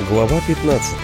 Глава 15.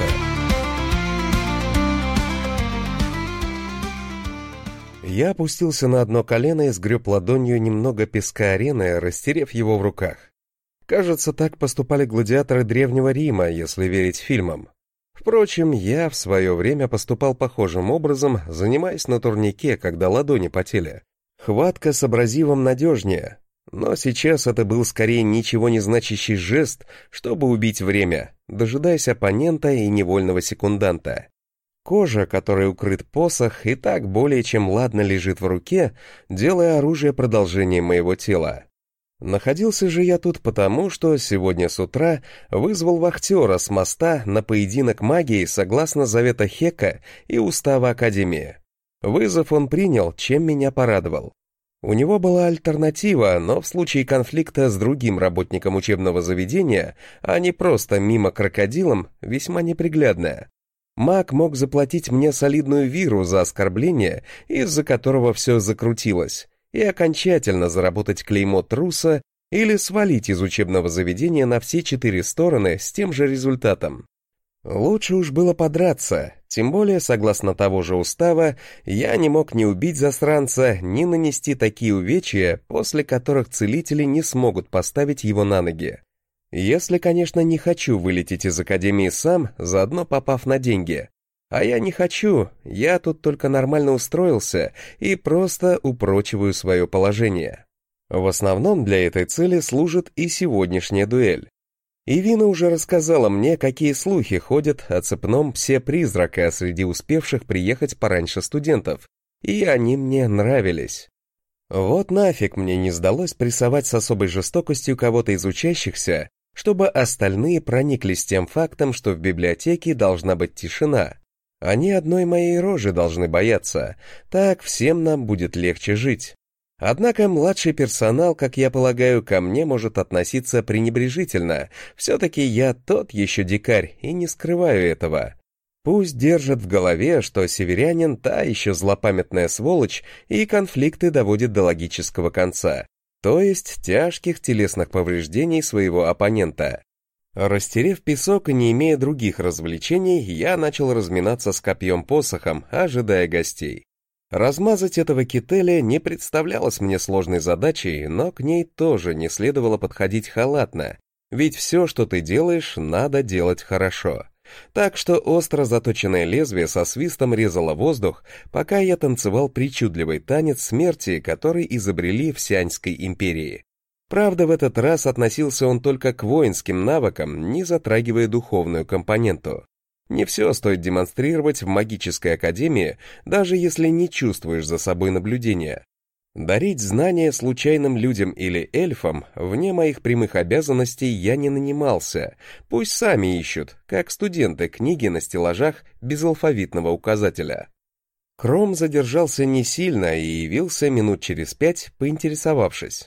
Я опустился на одно колено и сгреб ладонью немного песка арены, растерев его в руках. Кажется, так поступали гладиаторы Древнего Рима, если верить фильмам. Впрочем, я в свое время поступал похожим образом, занимаясь на турнике, когда ладони потели. Хватка с абразивом надежнее. Но сейчас это был скорее ничего не значащий жест, чтобы убить время, дожидаясь оппонента и невольного секунданта. Кожа, которой укрыт посох, и так более чем ладно лежит в руке, делая оружие продолжением моего тела. Находился же я тут потому, что сегодня с утра вызвал вахтера с моста на поединок магии согласно завета Хека и устава Академии. Вызов он принял, чем меня порадовал. У него была альтернатива, но в случае конфликта с другим работником учебного заведения, а не просто мимо крокодилом, весьма неприглядная. Маг мог заплатить мне солидную виру за оскорбление, из-за которого все закрутилось, и окончательно заработать клеймо труса или свалить из учебного заведения на все 4 стороны с тем же результатом. Лучше уж было подраться, тем более, согласно того же устава, я не мог ни убить засранца, ни нанести такие увечья, после которых целители не смогут поставить его на ноги. Если, конечно, не хочу вылететь из академии сам, заодно попав на деньги. А я не хочу, я тут только нормально устроился и просто упрочиваю свое положение. В основном для этой цели служит и сегодняшняя дуэль. Ивина уже рассказала мне, какие слухи ходят о цепном псе-призрака среди успевших приехать пораньше студентов, и они мне нравились. Вот нафиг мне не сдалось прессовать с особой жестокостью кого-то из учащихся, чтобы остальные прониклись тем фактом, что в библиотеке должна быть тишина. Они одной моей рожи должны бояться, так всем нам будет легче жить. Однако младший персонал, как я полагаю, ко мне может относиться пренебрежительно. Все-таки я тот еще дикарь и не скрываю этого. Пусть держат в голове, что северянин та еще злопамятная сволочь и конфликты доводит до логического конца, то есть тяжких телесных повреждений своего оппонента. Растерев песок и не имея других развлечений, я начал разминаться с копьем-посохом, ожидая гостей. Размазать этого кителя не представлялось мне сложной задачей, но к ней тоже не следовало подходить халатно, ведь все, что ты делаешь, надо делать хорошо. Так что остро заточенное лезвие со свистом резало воздух, пока я танцевал причудливый танец смерти, который изобрели в Сяньской империи. Правда, в этот раз относился он только к воинским навыкам, не затрагивая духовную компоненту. Не все стоит демонстрировать в магической академии, даже если не чувствуешь за собой наблюдения. Дарить знания случайным людям или эльфам вне моих прямых обязанностей я не нанимался, пусть сами ищут, как студенты, книги на стеллажах без алфавитного указателя. Кром задержался не сильно и явился минут через 5, поинтересовавшись.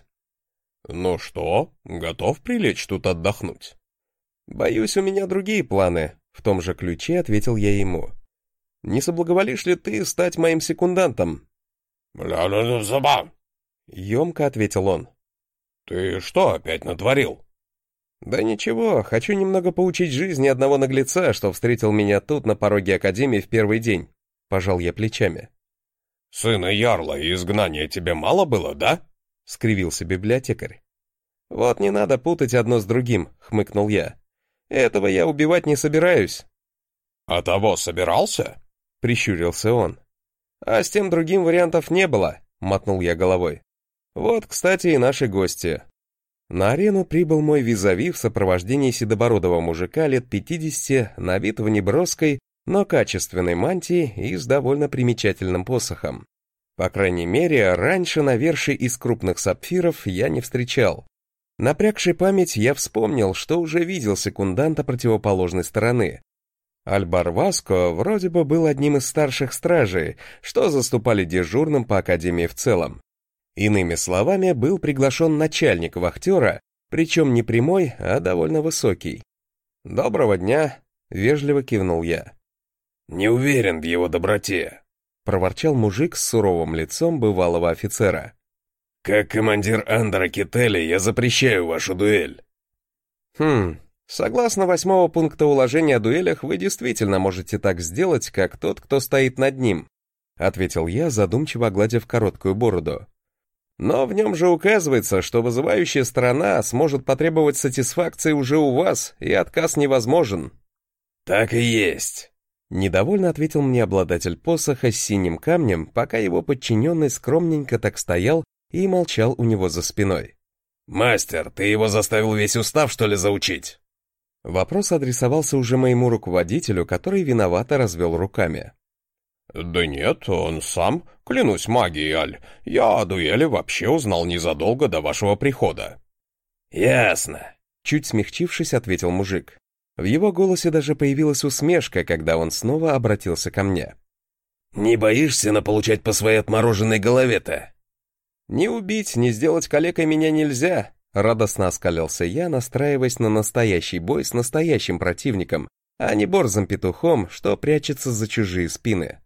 «Ну что, готов прилечь тут отдохнуть?» «Боюсь, у меня другие планы», — в том же ключе ответил я ему. «Не соблаговолишь ли ты стать моим секундантом?» «Емко ответил он. «Ты что опять натворил?» «Да ничего, хочу немного поучить жизни одного наглеца, что встретил меня тут на пороге академии в первый день», — пожал я плечами. «Сына ярла и изгнания тебе мало было, да?» — скривился библиотекарь. «Вот не надо путать одно с другим», — хмыкнул я. «Этого я убивать не собираюсь». «А того собирался?» — прищурился он. «А с тем другим вариантов не было», — мотнул я головой. «Вот, кстати, и наши гости». На арену прибыл мой визави в сопровождении седобородого мужика лет 50, на вид в неброской, но качественной мантии и с довольно примечательным посохом. По крайней мере, раньше наверший из крупных сапфиров я не встречал. Напрягши память, я вспомнил, что уже видел секунданта противоположной стороны. Альбар Васко вроде бы был одним из старших стражей, что заступали дежурным по академии в целом. Иными словами, был приглашен начальник вахтера, причем не прямой, а довольно высокий. «Доброго дня», — вежливо кивнул я. «Не уверен в его доброте», — проворчал мужик с суровым лицом бывалого офицера. «Как командир Андера Кителя я запрещаю вашу дуэль». Согласно 8-го пункта уложения о дуэлях, вы действительно можете так сделать, как тот, кто стоит над ним, ответил я, задумчиво гладив короткую бороду. Но в нем же указывается, что вызывающая сторона сможет потребовать сатисфакции уже у вас, и отказ невозможен. Так и есть. Недовольно ответил мне обладатель посоха с синим камнем, пока его подчиненный скромненько так стоял и молчал у него за спиной. «Мастер, ты его заставил весь устав, что ли, заучить?» Вопрос адресовался уже моему руководителю, который виновато развел руками. «Да нет, он сам. Клянусь магией, Аль. Я о дуэли вообще узнал незадолго до вашего прихода». «Ясно», — чуть смягчившись, ответил мужик. В его голосе даже появилась усмешка, когда он снова обратился ко мне. «Не боишься наполучать по своей отмороженной голове-то?» «Не убить, не сделать калекой меня нельзя», — радостно оскалился я, настраиваясь на настоящий бой с настоящим противником, а не борзым петухом, что прячется за чужие спины.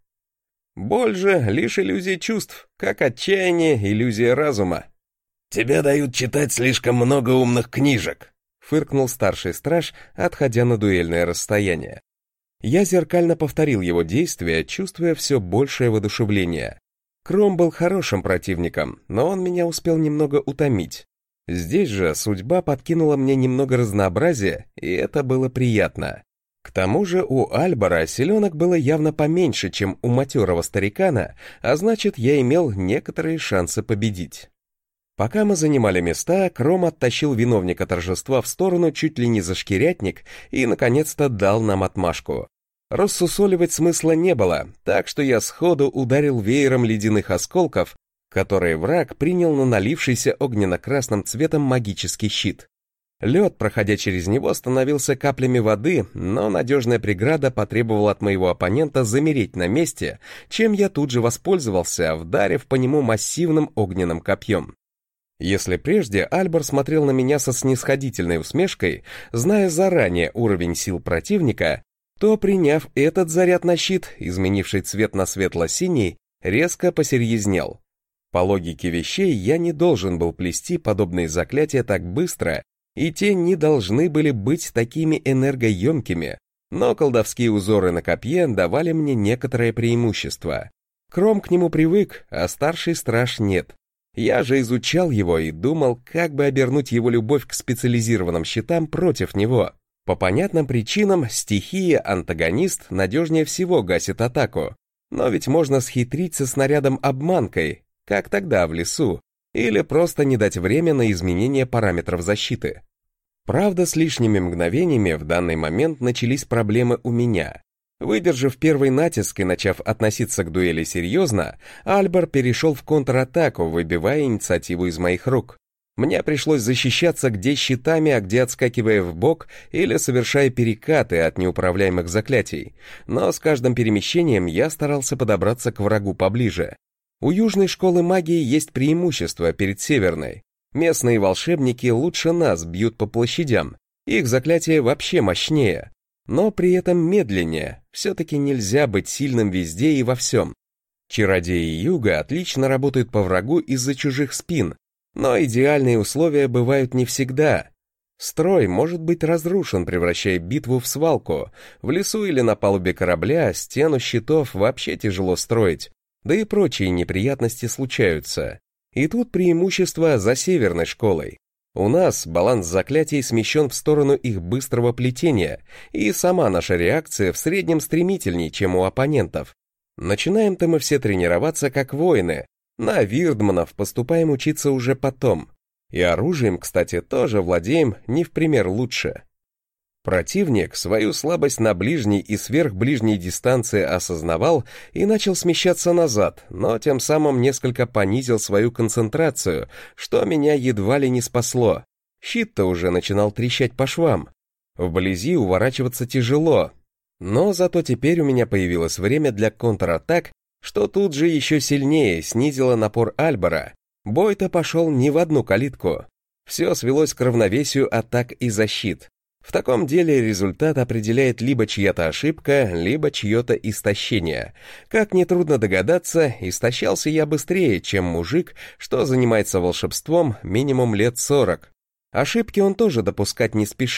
Боль же — лишь иллюзия чувств, как отчаяние — иллюзия разума. «Тебе дают читать слишком много умных книжек», — фыркнул старший страж, отходя на дуэльное расстояние. Я зеркально повторил его действия, чувствуя все большее воодушевление. Кром был хорошим противником, но он меня успел немного утомить. Здесь же судьба подкинула мне немного разнообразия, и это было приятно. К тому же у Альбара селенок было явно поменьше, чем у матерого старикана, а значит, я имел некоторые шансы победить. Пока мы занимали места, Кром оттащил виновника торжества в сторону чуть ли не за шкирятник и, наконец-то, дал нам отмашку. Рассусоливать смысла не было, так что я сходу ударил веером ледяных осколков, которые враг принял на налившийся огненно-красным цветом магический щит. Лед, проходя через него, становился каплями воды, но надежная преграда потребовала от моего оппонента замереть на месте, чем я тут же воспользовался, вдарив по нему массивным огненным копьем. Если прежде Альбар смотрел на меня со снисходительной усмешкой, зная заранее уровень сил противника, то, приняв этот заряд на щит, изменивший цвет на светло-синий, резко посерьезнел. По логике вещей, я не должен был плести подобные заклятия так быстро, и те не должны были быть такими энергоемкими, но колдовские узоры на копье давали мне некоторое преимущество. Кром к нему привык, а старший страж нет. Я же изучал его и думал, как бы обернуть его любовь к специализированным щитам против него. По понятным причинам стихия-антагонист надежнее всего гасит атаку, но ведь можно схитрить со снарядом-обманкой, как тогда в лесу, или просто не дать время на изменение параметров защиты. Правда, с лишними мгновениями в данный момент начались проблемы у меня. Выдержав первый натиск и начав относиться к дуэли серьезно, Альбар перешел в контратаку, выбивая инициативу из моих рук. Мне пришлось защищаться где щитами, а где отскакивая в бок или совершая перекаты от неуправляемых заклятий, но с каждым перемещением я старался подобраться к врагу поближе. У южной школы магии есть преимущество перед северной. Местные волшебники лучше нас бьют по площадям, их заклятия вообще мощнее, но при этом медленнее, все-таки нельзя быть сильным везде и во всем. Чародеи юга отлично работают по врагу из-за чужих спин, но идеальные условия бывают не всегда. Строй может быть разрушен, превращая битву в свалку. В лесу или на палубе корабля стену щитов вообще тяжело строить, да и прочие неприятности случаются. И тут преимущество за северной школой. У нас баланс заклятий смещен в сторону их быстрого плетения, и сама наша реакция в среднем стремительнее, чем у оппонентов. Начинаем-то мы все тренироваться как воины, на вирдманов поступаем учиться уже потом. И оружием, кстати, тоже владеем не в пример лучше. Противник свою слабость на ближней и сверхближней дистанции осознавал и начал смещаться назад, но тем самым несколько понизил свою концентрацию, что меня едва ли не спасло. Щит-то уже начинал трещать по швам. Вблизи уворачиваться тяжело, но зато теперь у меня появилось время для контратак, что тут же еще сильнее снизило напор Альбара. Бой-то пошел не в одну калитку. Все свелось к равновесию атак и защит. В таком деле результат определяет либо чья-то ошибка, либо чье-то истощение. Как нетрудно догадаться, истощался я быстрее, чем мужик, что занимается волшебством минимум лет 40. Ошибки он тоже допускать не спешил,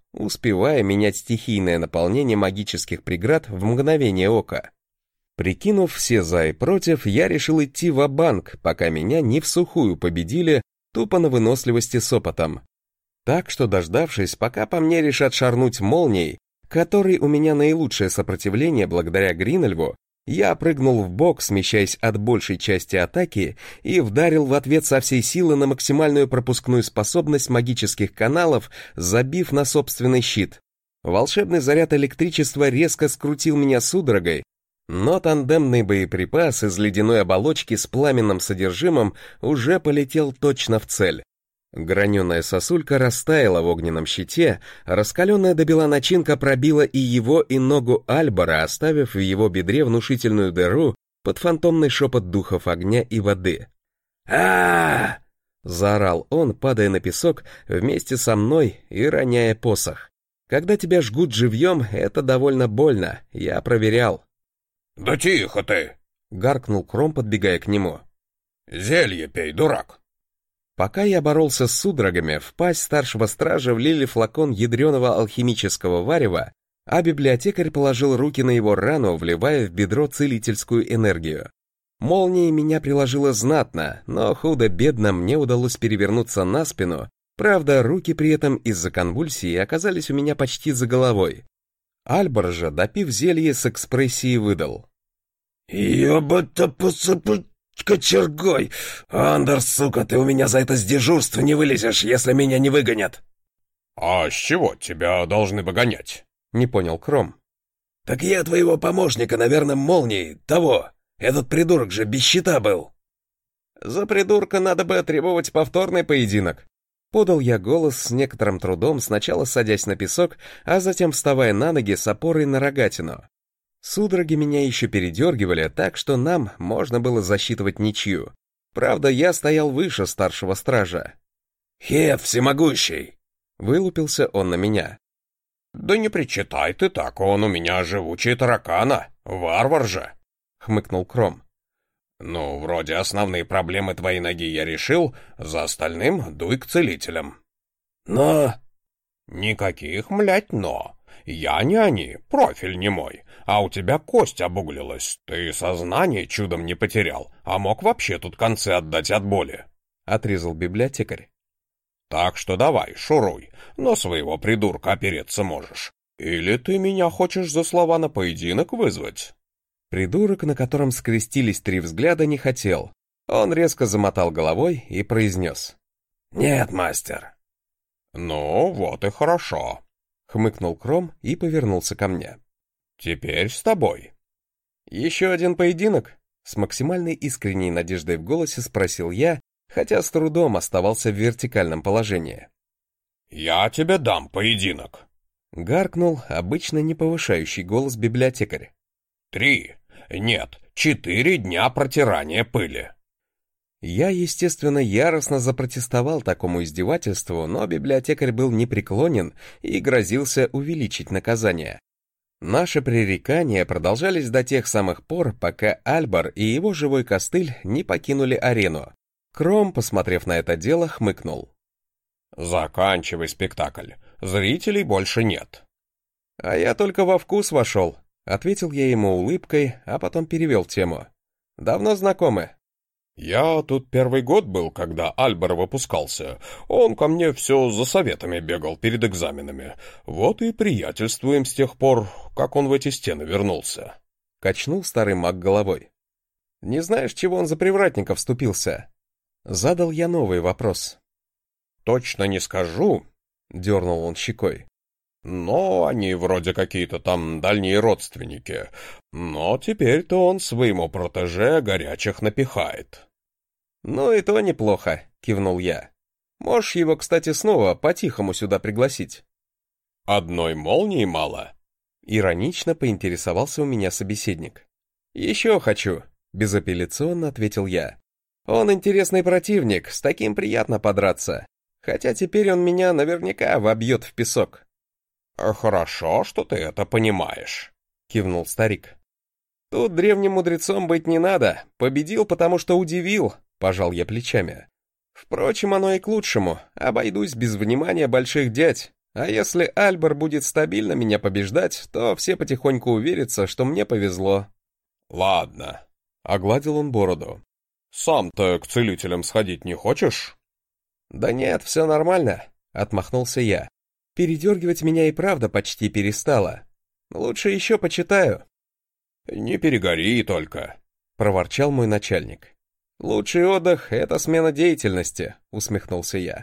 успевая менять стихийное наполнение магических преград в мгновение ока. Прикинув все за и против, я решил идти ва-банк, пока меня не всухую победили, тупо на выносливости с опытом. Так что, дождавшись, пока по мне решат шарнуть молнией, который у меня наилучшее сопротивление благодаря Гринельву, я прыгнул в бок, смещаясь от большей части атаки, и вдарил в ответ со всей силы на максимальную пропускную способность магических каналов, забив на собственный щит. Волшебный заряд электричества резко скрутил меня судорогой, но тандемный боеприпас из ледяной оболочки с пламенным содержимым уже полетел точно в цель. Граненая сосулька растаяла в огненном щите, раскаленная до бела начинка пробила и его, и ногу Альбора, оставив в его бедре внушительную дыру под фантомный шепот духов огня и воды. а заорал он, падая на песок вместе со мной и роняя посох. Когда тебя жгут живьем, это довольно больно, я проверял. «Да тихо ты!» — гаркнул Кром, подбегая к нему. «Зелье пей, дурак!» Пока я боролся с судорогами, в пасть старшего стража влили флакон ядреного алхимического варева, а библиотекарь положил руки на его рану, вливая в бедро целительскую энергию. Молнией меня приложило знатно, но худо-бедно мне удалось перевернуться на спину, правда, руки при этом из-за конвульсии оказались у меня почти за головой. Альбор же, допив зелье, с экспрессией выдал. «Ёба-то посыпать кочергой! Андер, сука, ты у меня за это с дежурства не вылезешь, если меня не выгонят!» «А с чего тебя должны выгонять?» — не понял Кром. «Так я твоего помощника, наверное, молнией, того. Этот придурок же без щита был». «За придурка надо бы требовать повторный поединок». Подал я голос с некоторым трудом, сначала садясь на песок, а затем вставая на ноги с опорой на рогатину. Судороги меня еще передергивали, так что нам можно было засчитывать ничью. Правда, я стоял выше старшего стража. «Хет всемогущий!» — вылупился он на меня. «Да не причитай ты так, он у меня живучий таракана, варвар же!» — хмыкнул Кром. «Ну, вроде основные проблемы твоей ноги я решил, за остальным дуй к целителям». «Но...» «Никаких, млять, но. Я не они, профиль не мой, а у тебя кость обуглилась, ты сознание чудом не потерял, а мог вообще тут концы отдать от боли», — отрезал библиотекарь. «Так что давай, шуруй, но своего придурка опереться можешь. Или ты меня хочешь за слова на поединок вызвать?» Придурок, на котором скрестились 3 взгляда, не хотел. Он резко замотал головой и произнес. «Нет, мастер». «Ну, вот и хорошо», — хмыкнул Кром и повернулся ко мне. «Теперь с тобой». «Еще один поединок?» — с максимальной искренней надеждой в голосе спросил я, хотя с трудом оставался в вертикальном положении. «Я тебе дам поединок», — гаркнул обычно не повышающий голос библиотекарь. 3, нет, 4 дня протирания пыли». Я, естественно, яростно запротестовал такому издевательству, но библиотекарь был непреклонен и грозился увеличить наказание. Наши пререкания продолжались до тех самых пор, пока Альбор и его живой костыль не покинули арену. Кром, посмотрев на это дело, хмыкнул. «Заканчивай спектакль, зрителей больше нет». «А я только во вкус вошел», — ответил я ему улыбкой, а потом перевел тему. «Давно знакомы?» «Я тут первый год был, когда Альбор выпускался. Он ко мне все за советами бегал перед экзаменами. Вот и приятельствуем с тех пор, как он в эти стены вернулся». Качнул старый маг головой. «Не знаешь, чего он за привратника вступился?» Задал я новый вопрос. «Точно не скажу», — дернул он щекой. «Но они вроде какие-то там дальние родственники. Но теперь-то он своему протеже горячих напихает». «Ну и то неплохо», — кивнул я. «Можешь его, кстати, снова по-тихому сюда пригласить». «Одной молнии мало?» — иронично поинтересовался у меня собеседник. «Еще хочу», — безапелляционно ответил я. «Он интересный противник, с таким приятно подраться. Хотя теперь он меня наверняка вобьет в песок». «Хорошо, что ты это понимаешь», — кивнул старик. «Тут древним мудрецом быть не надо. Победил, потому что удивил», — пожал я плечами. «Впрочем, оно и к лучшему. Обойдусь без внимания больших дядь. А если Альбер будет стабильно меня побеждать, то все потихоньку уверятся, что мне повезло». «Ладно», — огладил он бороду. «Сам-то к целителям сходить не хочешь?» «Да нет, все нормально», — отмахнулся я. «Передергивать меня и правда почти перестало. Лучше еще почитаю». «Не перегори только», — проворчал мой начальник. «Лучший отдых — это смена деятельности», — усмехнулся я.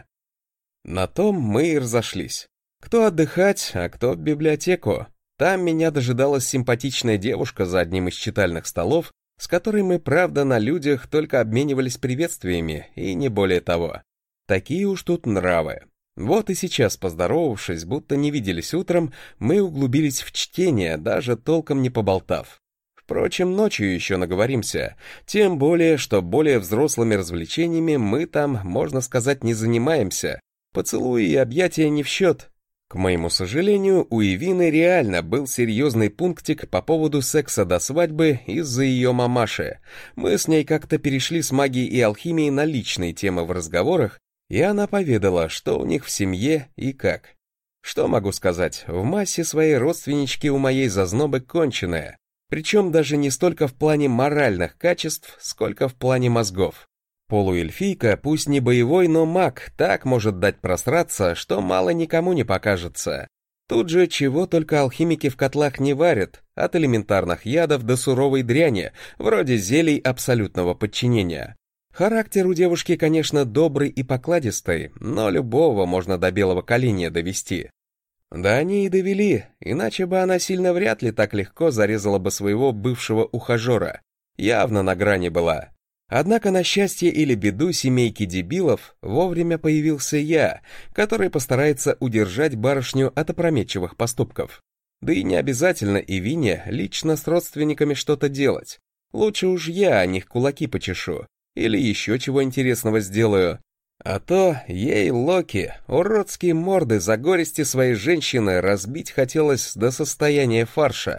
На том мы и разошлись. Кто отдыхать, а кто в библиотеку. Там меня дожидалась симпатичная девушка за одним из читальных столов, с которой мы, правда, на людях только обменивались приветствиями, и не более того. Такие уж тут нравы. Вот и сейчас, поздоровавшись, будто не виделись утром, мы углубились в чтение, даже толком не поболтав. Впрочем, ночью еще наговоримся, тем более, что более взрослыми развлечениями мы там, можно сказать, не занимаемся. Поцелуи и объятия не в счет. К моему сожалению, у Ивины реально был серьезный пунктик по поводу секса до свадьбы из-за ее мамаши. Мы с ней как-то перешли с магией и алхимией на личные темы в разговорах, и она поведала, что у них в семье и как. Что могу сказать, в массе своей родственнички у моей зазнобы конченая, причем даже не столько в плане моральных качеств, сколько в плане мозгов. Полуэльфийка, пусть не боевой, но маг, так может дать просраться, что мало никому не покажется. Тут же чего только алхимики в котлах не варят, от элементарных ядов до суровой дряни, вроде зелий абсолютного подчинения. Характер у девушки, конечно, добрый и покладистый, но любого можно до белого коленя довести. Да они и довели, иначе бы она сильно вряд ли так легко зарезала бы своего бывшего ухажера. Явно на грани была. Однако на счастье или беду семейки дебилов вовремя появился я, который постарается удержать барышню от опрометчивых поступков. Да и не обязательно Ивине лично с родственниками что-то делать. Лучше уж я о них кулаки почешу, или еще чего интересного сделаю. А то ей, Локи, уродские морды за горести своей женщины разбить хотелось до состояния фарша.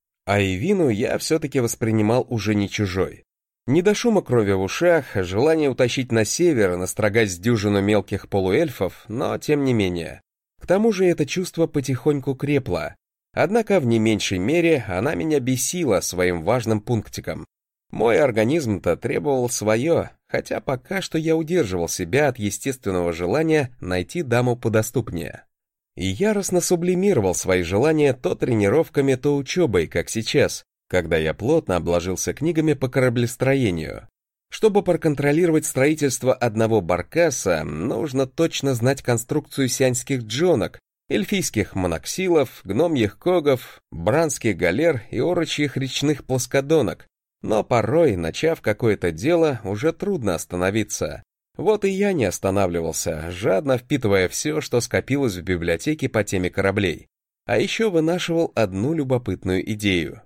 А Ивину я все-таки воспринимал уже не чужой. Не до шума крови в ушах, желание утащить на север, настрогать с дюжину мелких полуэльфов, но тем не менее. К тому же это чувство потихоньку крепло. Однако в не меньшей мере она меня бесила своим важным пунктиком. Мой организм-то требовал свое, хотя пока что я удерживал себя от естественного желания найти даму подоступнее. И яростно сублимировал свои желания то тренировками, то учебой, как сейчас, когда я плотно обложился книгами по кораблестроению. Чтобы проконтролировать строительство одного баркаса, нужно точно знать конструкцию сианских джонок, эльфийских моноксилов, гномьих когов, бранских галер и орочьих речных плоскодонок. Но порой, начав какое-то дело, уже трудно остановиться. Вот и я не останавливался, жадно впитывая все, что скопилось в библиотеке по теме кораблей. А еще вынашивал одну любопытную идею.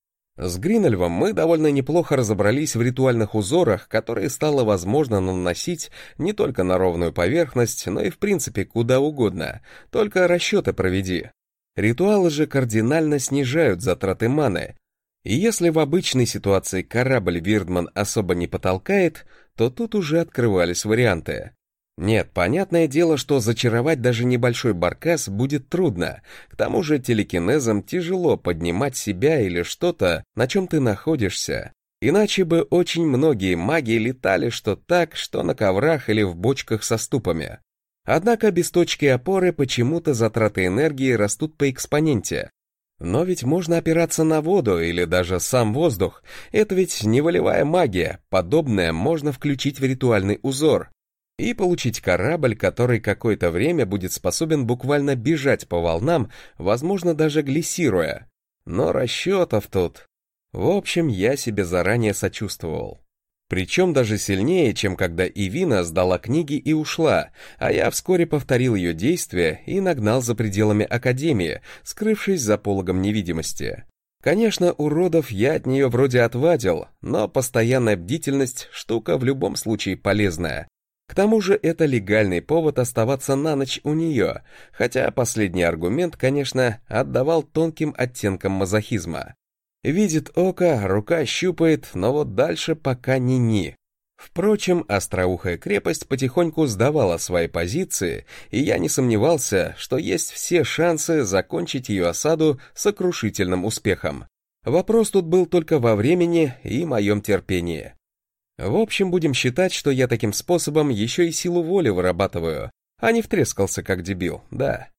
С Гринольвом мы довольно неплохо разобрались в ритуальных узорах, которые стало возможно наносить не только на ровную поверхность, но и в принципе куда угодно, только расчеты проведи. Ритуалы же кардинально снижают затраты маны, и если в обычной ситуации корабль Вирдман особо не потолкает, то тут уже открывались варианты. Нет, понятное дело, что зачаровать даже небольшой баркас будет трудно. К тому же телекинезом тяжело поднимать себя или что-то, на чем ты находишься. Иначе бы очень многие маги летали что так, что на коврах или в бочках со ступами. Однако без точки опоры почему-то затраты энергии растут по экспоненте. Но ведь можно опираться на воду или даже сам воздух. Это ведь не волевая магия, подобное можно включить в ритуальный узор. И получить корабль, который какое-то время будет способен буквально бежать по волнам, возможно, даже глиссируя. Но расчетов тут... В общем, я себе заранее сочувствовал. Причем даже сильнее, чем когда Ивина сдала книги и ушла, а я вскоре повторил ее действия и нагнал за пределами Академии, скрывшись за пологом невидимости. Конечно, уродов я от нее вроде отвадил, но постоянная бдительность — штука в любом случае полезная. К тому же это легальный повод оставаться на ночь у нее, хотя последний аргумент, конечно, отдавал тонким оттенкам мазохизма. Видит око, рука щупает, но вот дальше пока ни-ни. Впрочем, остроухая крепость потихоньку сдавала свои позиции, и я не сомневался, что есть все шансы закончить ее осаду сокрушительным успехом. Вопрос тут был только во времени и моем терпении. В общем, будем считать, что я таким способом еще и силу воли вырабатываю, а не втрескался как дебил, да.